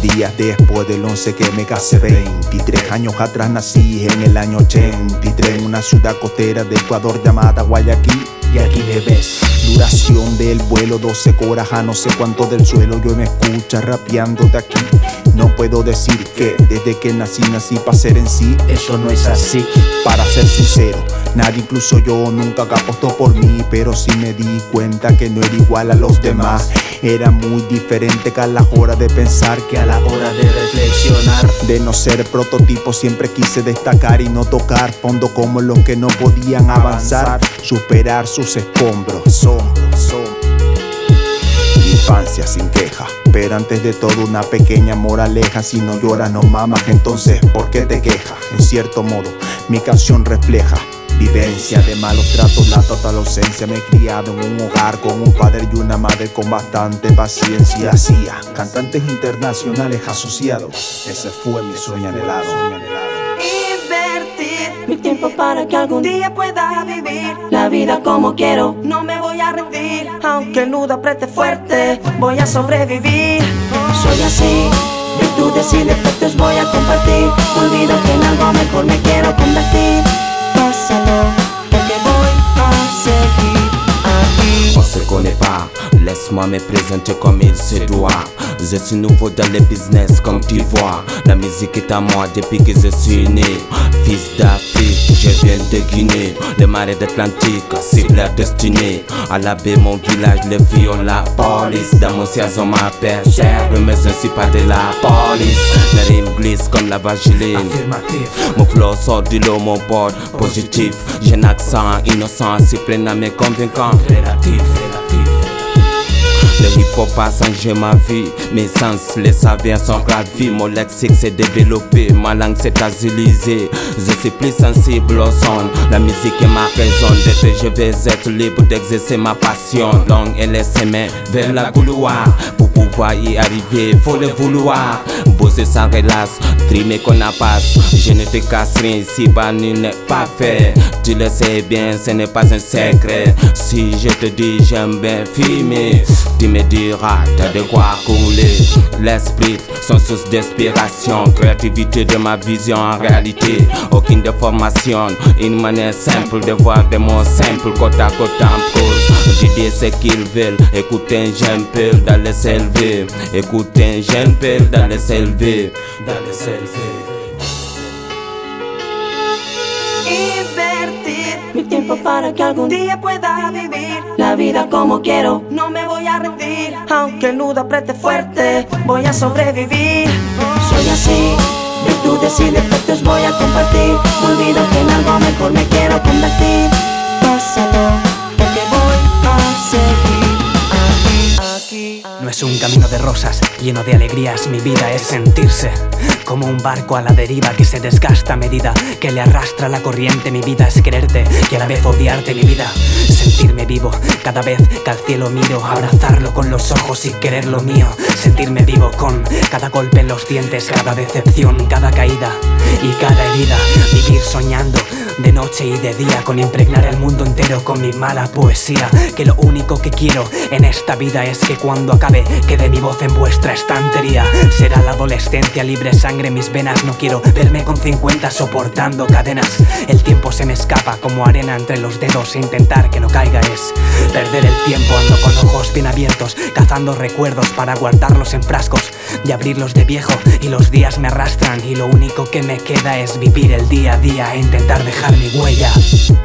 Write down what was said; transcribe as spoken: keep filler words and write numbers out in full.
días después del once que me casé. Veintitrés años atrás nací en el año ochenta y tres en una ciudad costera de Ecuador llamada Guayaquil. Y aquí me ves. Duración del vuelo doce horas a no sé cuánto del suelo. Yo me escucha rapeando de aquí. No puedo decir que desde que nací nací para ser en sí. Eso no es así. Para ser sincero, nadie, incluso yo, nunca apostó por mí. Pero sí me di cuenta que no era igual a los demás. Era muy diferente que a la hora de pensar, que a la hora de reflexionar. De no ser prototipo siempre quise destacar y no tocar fondo como los que no podían avanzar. Superar sus escombros. Son, son infancia sin queja, pero antes de todo una pequeña moraleja. Si no lloras no mamas, entonces ¿por qué te quejas? En cierto modo mi canción refleja vivencia de malos tratos, la total ausencia. Me he criado en un hogar con un padre y una madre con bastante paciencia. Hacía cantantes internacionales asociados. Ese fue mi sueño anhelado. Invertir mi tiempo para que algún día pueda vivir la vida como quiero. No me voy a rendir, aunque el nudo apriete fuerte, voy a sobrevivir. Soy así, virtudes y defectos voy a compartir. Olvido que en algo mejor me quiero convertir. Pásalo, porque voy a seguir aquí. On se connaît pas, laisse-moi me présenter comme il se doit. Je suis nouveau dans le business comme tu vois. La musique est à moi depuis que je suis né. Fils d'Afrique, je viens de Guinée. Les marais d'Atlantique, c'est leur destinée. À la baie, mon village, les violons, la police. Dans mon siège, on m'appelle cher, mais je ne suis pas de la police. Les rimes glissent comme la vaseline. Mon flow sort du lot, mon bord positif. J'ai un accent innocent, si plein mais convaincant. Relatif, relatif. Le hip-hop a changé ma vie, mes sens, les savoirs sont gravis. Mon lexique s'est développé, ma langue s'est agilisée. Je suis plus sensible au son, la musique est ma raison d'être. Je vais être libre d'exercer ma passion. Longue et les mains vers la couloir. Pour pouvoir y arriver, faut le vouloir. Bosser sans relâche, trimer qu'on a pas. Je ne te casse rien si bas nul n'est pas fait. Tu le sais bien, ce n'est pas un secret. Si je te dis j'aime bien fumer, tu me diras t'as de quoi couler. L'esprit, son source d'inspiration. Créativité de ma vision en réalité. Aucune déformation, une manière simple de voir des mots simples côte à côte en prose. D'idées ce qu'ils veulent, écoutez un jeune père dans les s'élever. Écoutez un jeune père dans les s'élever. Dans les s'élever. Invertir mi tiempo para que algún día pueda vivir la vida como quiero. No me voy a rendir, aunque el nudo apriete fuerte, voy a sobrevivir. Soy así, virtudes y defectos voy a compartir. Me olvido que en algo mejor me quiero convertir. Pásalo, porque voy a seguir aquí, aquí. No es un camino de rosas, lleno de alegrías. Mi vida es sentirse como un barco a la deriva que se desgasta a medida que le arrastra la corriente. Mi vida es quererte y a la vez odiarte. Mi vida, sentirme vivo cada vez que al cielo miro. Abrazarlo con los ojos y querer lo mío. Sentirme vivo con cada golpe en los dientes, cada decepción, cada caída y cada herida. Vivir soñando de noche y de día, con impregnar el mundo entero con mi mala poesía. Que lo único que quiero en esta vida es que cuando acabe quede mi voz en vuestra estantería. Será la adolescencia, libre sangre en mis venas. No quiero verme con cincuenta soportando cadenas. El tiempo se me escapa como arena entre los dedos e intentar que no caiga es perder el tiempo. Ando con ojos bien abiertos, cazando recuerdos para guardarlos en frascos y abrirlos de viejo. Y los días me arrastran y lo único que me queda es vivir el día a día e intentar dejar mi huella.